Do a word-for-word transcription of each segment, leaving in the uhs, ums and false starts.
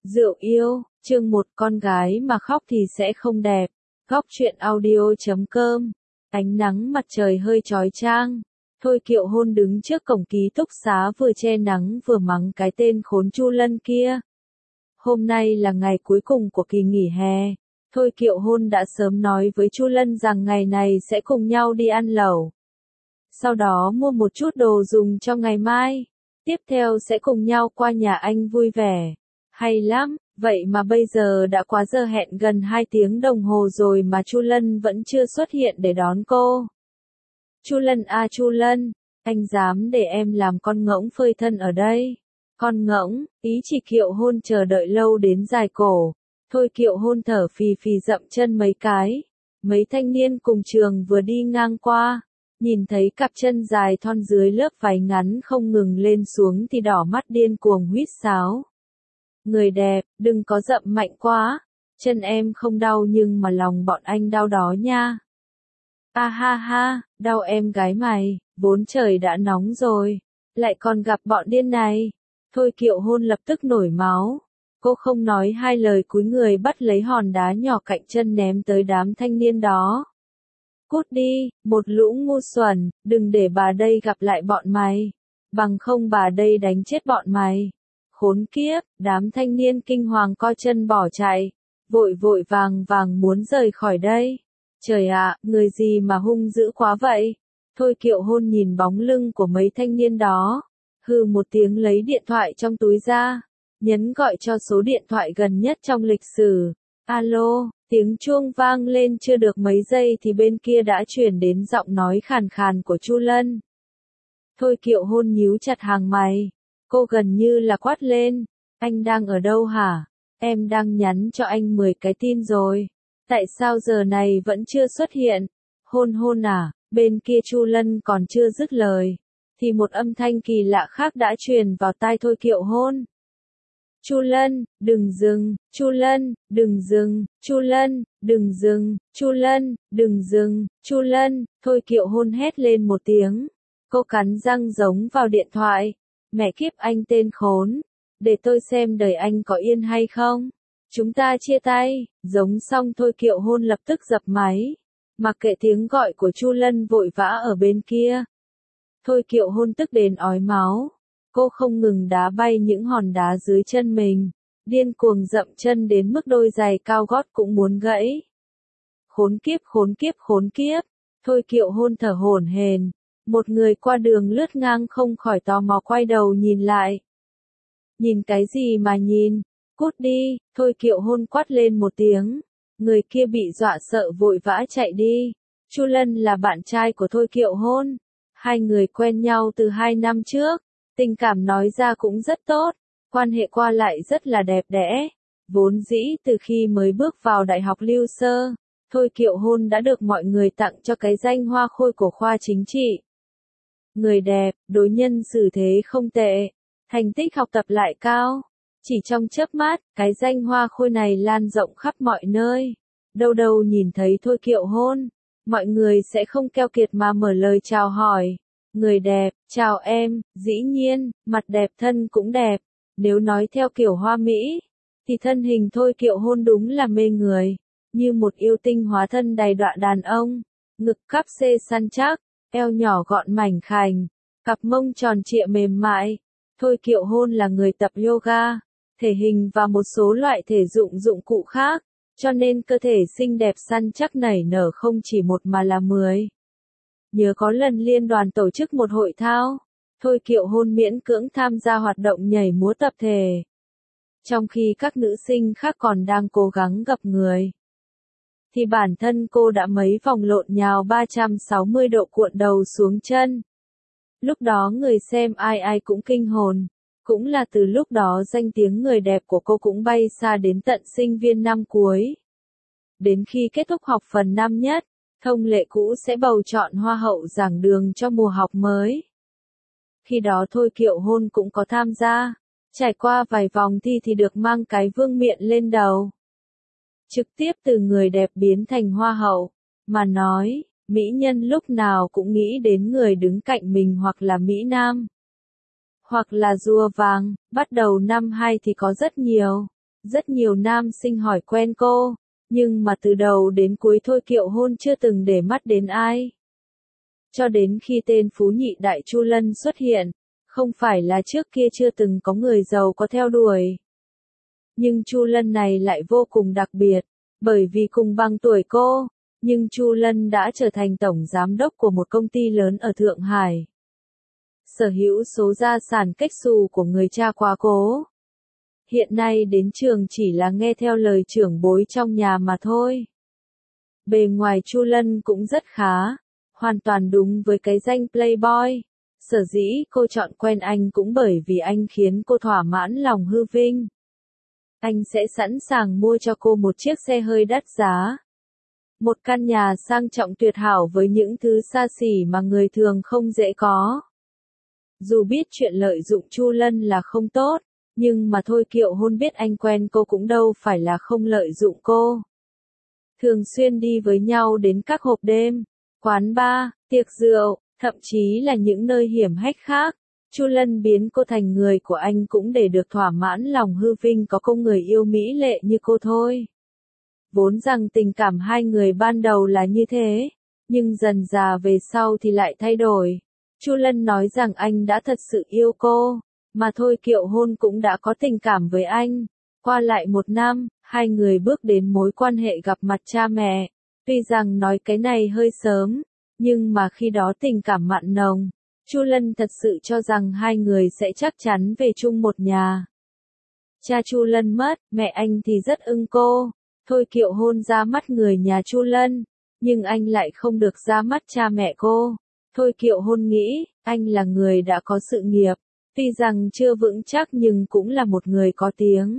Rượu yêu, chương một con gái mà khóc thì sẽ không đẹp. Góc truyện audio chấm com. Ánh nắng mặt trời hơi chói chang. Thôi Kiệu Hôn đứng trước cổng ký túc xá vừa che nắng vừa mắng cái tên khốn Chu Lân kia. Hôm nay là ngày cuối cùng của kỳ nghỉ hè. Thôi Kiệu Hôn đã sớm nói với Chu Lân rằng ngày này sẽ cùng nhau đi ăn lẩu. Sau đó mua một chút đồ dùng cho ngày mai. Tiếp theo sẽ cùng nhau qua nhà anh vui vẻ. Hay lắm, vậy mà bây giờ đã quá giờ hẹn gần hai tiếng đồng hồ rồi mà Chu Lân vẫn chưa xuất hiện để đón cô. Chu Lân à Chu Lân, anh dám để em làm con ngỗng phơi thân ở đây. Con ngỗng, ý chỉ Kiệu Hôn chờ đợi lâu đến dài cổ. Thôi Kiệu Hôn thở phì phì dậm chân mấy cái. Mấy thanh niên cùng trường vừa đi ngang qua. Nhìn thấy cặp chân dài thon dưới lớp váy ngắn không ngừng lên xuống thì đỏ mắt điên cuồng huýt sáo. Người đẹp, đừng có dậm mạnh quá. Chân em không đau nhưng mà lòng bọn anh đau đó nha. A ha ha, đau em gái mày, vốn trời đã nóng rồi. Lại còn gặp bọn điên này. Thôi Kiệu Hôn lập tức nổi máu. Cô không nói hai lời cúi người bắt lấy hòn đá nhỏ cạnh chân ném tới đám thanh niên đó. Cút đi, một lũ ngu xuẩn, đừng để bà đây gặp lại bọn mày. Bằng không bà đây đánh chết bọn mày. Khốn kiếp, đám thanh niên kinh hoàng co chân bỏ chạy. Vội vội vàng vàng muốn rời khỏi đây. Trời ạ, người gì mà hung dữ quá vậy? Thôi Kiệu Hôn nhìn bóng lưng của mấy thanh niên đó. Hừ một tiếng lấy điện thoại trong túi ra. Nhấn gọi cho số điện thoại gần nhất trong lịch sử. Alo, tiếng chuông vang lên chưa được mấy giây thì bên kia đã chuyển đến giọng nói khàn khàn của Chu Lân. Thôi Kiệu Hôn nhíu chặt hàng mày. Cô gần như là quát lên. Anh đang ở đâu hả? Em đang nhắn cho anh mười cái tin rồi. Tại sao giờ này vẫn chưa xuất hiện? Hôn hôn à? Bên kia Chu Lân còn chưa dứt lời. Thì một âm thanh kỳ lạ khác đã truyền vào tai Thôi Kiệu Hôn. Chu Lân, đừng dừng, Chu Lân, đừng dừng, Chu Lân, đừng dừng, Chu Lân, đừng dừng, Chu Lân, Thôi Kiệu Hôn hét lên một tiếng. Cô cắn răng giống vào điện thoại. Mẹ kiếp anh tên khốn. Để tôi xem đời anh có yên hay không. Chúng ta chia tay. Giống xong Thôi Kiệu Hôn lập tức dập máy. Mặc kệ tiếng gọi của Chu Lân vội vã ở bên kia. Thôi Kiệu Hôn tức đến ói máu. Cô không ngừng đá bay những hòn đá dưới chân mình. Điên cuồng dậm chân đến mức đôi giày cao gót cũng muốn gãy. Khốn kiếp khốn kiếp khốn kiếp. Thôi Kiệu Hôn thở hổn hển. Một người qua đường lướt ngang không khỏi tò mò quay đầu nhìn lại. Nhìn cái gì mà nhìn? Cút đi, Thôi Kiệu Hôn quát lên một tiếng. Người kia bị dọa sợ vội vã chạy đi. Chu Lân là bạn trai của Thôi Kiệu Hôn. Hai người quen nhau từ hai năm trước. Tình cảm nói ra cũng rất tốt. Quan hệ qua lại rất là đẹp đẽ. Vốn dĩ từ khi mới bước vào Đại học Lưu Sơ, Thôi Kiệu Hôn đã được mọi người tặng cho cái danh hoa khôi của khoa chính trị. Người đẹp, đối nhân xử thế không tệ, thành tích học tập lại cao. Chỉ trong chớp mắt, cái danh hoa khôi này lan rộng khắp mọi nơi. Đâu đâu nhìn thấy Thôi Kiệu Hôn, mọi người sẽ không keo kiệt mà mở lời chào hỏi. Người đẹp, chào em, dĩ nhiên, mặt đẹp thân cũng đẹp. Nếu nói theo kiểu hoa mỹ, thì thân hình Thôi Kiệu Hôn đúng là mê người. Như một yêu tinh hóa thân đầy đọa đàn ông. Ngực cắp xê săn chắc, eo nhỏ gọn mảnh khảnh, cặp mông tròn trịa mềm mại. Thôi Kiệu Hôn là người tập yoga, thể hình và một số loại thể dụng dụng cụ khác, cho nên cơ thể xinh đẹp săn chắc nảy nở không chỉ một mà là mười. Nhớ có lần liên đoàn tổ chức một hội thao, Thôi Kiệu Hôn miễn cưỡng tham gia hoạt động nhảy múa tập thể. Trong khi các nữ sinh khác còn đang cố gắng gập người, thì bản thân cô đã mấy vòng lộn nhào ba trăm sáu mươi độ cuộn đầu xuống chân. Lúc đó người xem ai ai cũng kinh hồn. Cũng là từ lúc đó danh tiếng người đẹp của cô cũng bay xa đến tận sinh viên năm cuối. Đến khi kết thúc học phần năm nhất, thông lệ cũ sẽ bầu chọn hoa hậu giảng đường cho mùa học mới. Khi đó Thôi Kiệu Hôn cũng có tham gia. Trải qua vài vòng thi thì được mang cái vương miện lên đầu. Trực tiếp từ người đẹp biến thành hoa hậu. Mà nói, mỹ nhân lúc nào cũng nghĩ đến người đứng cạnh mình hoặc là mỹ nam. Hoặc là rùa vàng, bắt đầu năm hai thì có rất nhiều. Rất nhiều nam sinh hỏi quen cô, nhưng mà từ đầu đến cuối Thôi Kiệu Hôn chưa từng để mắt đến ai. Cho đến khi tên phú nhị đại Chu Lân xuất hiện, không phải là trước kia chưa từng có người giàu có theo đuổi. Nhưng Chu Lân này lại vô cùng đặc biệt, bởi vì cùng bằng tuổi cô, nhưng Chu Lân đã trở thành tổng giám đốc của một công ty lớn ở Thượng Hải. Sở hữu số gia sản cách xù của người cha quá cố. Hiện nay đến trường chỉ là nghe theo lời trưởng bối trong nhà mà thôi. Bề ngoài Chu Lân cũng rất khá, hoàn toàn đúng với cái danh Playboy. Sở dĩ cô chọn quen anh cũng bởi vì anh khiến cô thỏa mãn lòng hư vinh. Anh sẽ sẵn sàng mua cho cô một chiếc xe hơi đắt giá. Một căn nhà sang trọng tuyệt hảo với những thứ xa xỉ mà người thường không dễ có. Dù biết chuyện lợi dụng Chu Lân là không tốt, nhưng mà Thôi Kiệu Hôn biết anh quen cô cũng đâu phải là không lợi dụng cô. Thường xuyên đi với nhau đến các hộp đêm, quán bar, tiệc rượu, thậm chí là những nơi hiểm hách khác. Chu Lân biến cô thành người của anh cũng để được thỏa mãn lòng hư vinh có cô người yêu mỹ lệ như cô thôi. Vốn rằng tình cảm hai người ban đầu là như thế, nhưng dần dà về sau thì lại thay đổi. Chu Lân nói rằng anh đã thật sự yêu cô, mà Thôi Kiệu Hôn cũng đã có tình cảm với anh. Qua lại một năm, hai người bước đến mối quan hệ gặp mặt cha mẹ. Tuy rằng nói cái này hơi sớm, nhưng mà khi đó tình cảm mặn nồng. Chu Lân thật sự cho rằng hai người sẽ chắc chắn về chung một nhà. Cha Chu Lân mất, mẹ anh thì rất ưng cô. Thôi Kiệu Hôn ra mắt người nhà Chu Lân, nhưng anh lại không được ra mắt cha mẹ cô. Thôi Kiệu Hôn nghĩ, anh là người đã có sự nghiệp, tuy rằng chưa vững chắc nhưng cũng là một người có tiếng.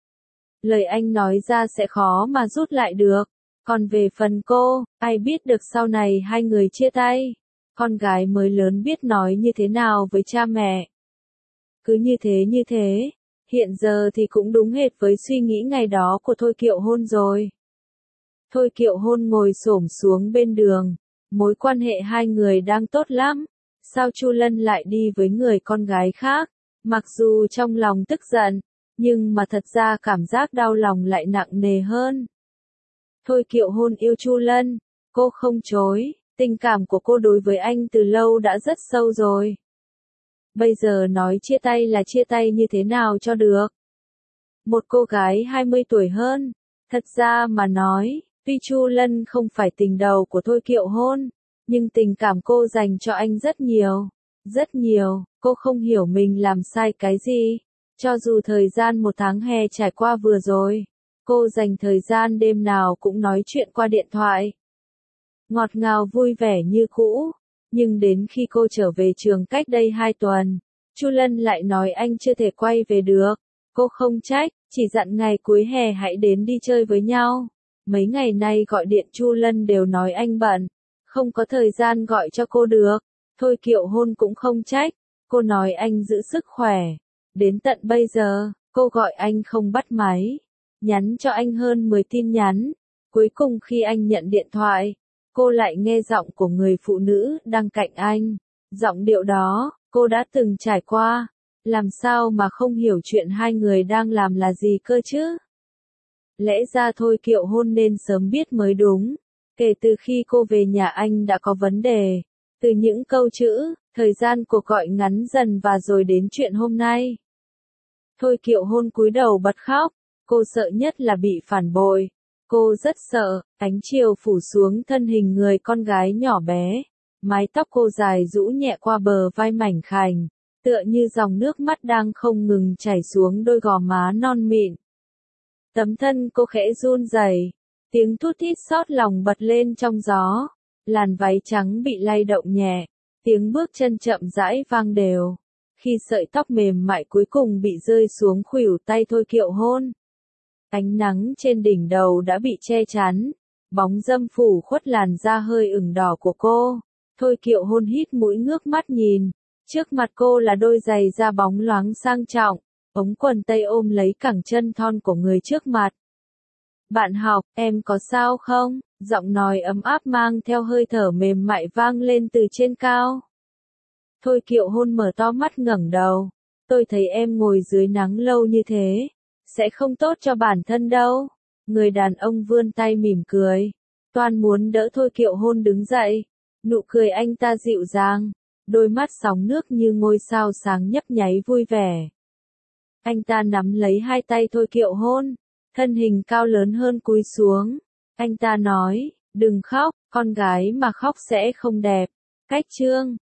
Lời anh nói ra sẽ khó mà rút lại được. Còn về phần cô, ai biết được sau này hai người chia tay. Con gái mới lớn biết nói như thế nào với cha mẹ. Cứ như thế như thế, hiện giờ thì cũng đúng hệt với suy nghĩ ngày đó của Thôi Kiệu Hôn rồi. Thôi Kiệu Hôn ngồi xổm xuống bên đường, mối quan hệ hai người đang tốt lắm, sao Chu Lân lại đi với người con gái khác, mặc dù trong lòng tức giận, nhưng mà thật ra cảm giác đau lòng lại nặng nề hơn. Thôi Kiệu Hôn yêu Chu Lân, cô không chối. Tình cảm của cô đối với anh từ lâu đã rất sâu rồi. Bây giờ nói chia tay là chia tay như thế nào cho được. Một cô gái hai mươi tuổi hơn, thật ra mà nói, tuy Chu Lân không phải tình đầu của Thôi Kiệu Hôn, nhưng tình cảm cô dành cho anh rất nhiều, rất nhiều, cô không hiểu mình làm sai cái gì. Cho dù thời gian một tháng hè trải qua vừa rồi, cô dành thời gian đêm nào cũng nói chuyện qua điện thoại. Ngọt ngào vui vẻ như cũ, nhưng đến khi cô trở về trường cách đây hai tuần, Chu Lân lại nói anh chưa thể quay về được. Cô không trách, chỉ dặn ngày cuối hè hãy đến đi chơi với nhau. Mấy ngày nay gọi điện Chu Lân đều nói anh bận, không có thời gian gọi cho cô được. Thôi Kiệu Hôn cũng không trách, cô nói anh giữ sức khỏe. Đến tận bây giờ, cô gọi anh không bắt máy, nhắn cho anh hơn mười tin nhắn. Cuối cùng khi anh nhận điện thoại, cô lại nghe giọng của người phụ nữ đang cạnh anh. Giọng điệu đó, cô đã từng trải qua. Làm sao mà không hiểu chuyện hai người đang làm là gì cơ chứ? Lẽ ra Thôi Kiệu Hôn nên sớm biết mới đúng. Kể từ khi cô về nhà anh đã có vấn đề. Từ những câu chữ, thời gian cuộc gọi ngắn dần và rồi đến chuyện hôm nay. Thôi Kiệu Hôn cúi đầu bật khóc. Cô sợ nhất là bị phản bội. Cô rất sợ, ánh chiều phủ xuống thân hình người con gái nhỏ bé. Mái tóc cô dài rũ nhẹ qua bờ vai mảnh khảnh, tựa như dòng nước mắt đang không ngừng chảy xuống đôi gò má non mịn. Tấm thân cô khẽ run rẩy, tiếng thút thít xót lòng bật lên trong gió. Làn váy trắng bị lay động nhẹ, tiếng bước chân chậm rãi vang đều. Khi sợi tóc mềm mại cuối cùng bị rơi xuống khuỷu tay Thôi Kiệu Hôn. Ánh nắng trên đỉnh đầu đã bị che chắn, bóng râm phủ khuất làn da hơi ửng đỏ của cô. Thôi Kiệu Hôn hít mũi ngước mắt nhìn, trước mặt cô là đôi giày da bóng loáng sang trọng, ống quần tây ôm lấy cẳng chân thon của người trước mặt. Bạn học, em có sao không? Giọng nói ấm áp mang theo hơi thở mềm mại vang lên từ trên cao. Thôi Kiệu Hôn mở to mắt ngẩng đầu, tôi thấy em ngồi dưới nắng lâu như thế. sẽ không tốt cho bản thân đâu. Người đàn ông vươn tay mỉm cười. Toan muốn đỡ Thôi Kiệu Hôn đứng dậy. Nụ cười anh ta dịu dàng. Đôi mắt sóng nước như ngôi sao sáng nhấp nháy vui vẻ. Anh ta nắm lấy hai tay Thôi Kiệu Hôn. Thân hình cao lớn hơn cúi xuống. Anh ta nói, đừng khóc, con gái mà khóc sẽ không đẹp. Cách chương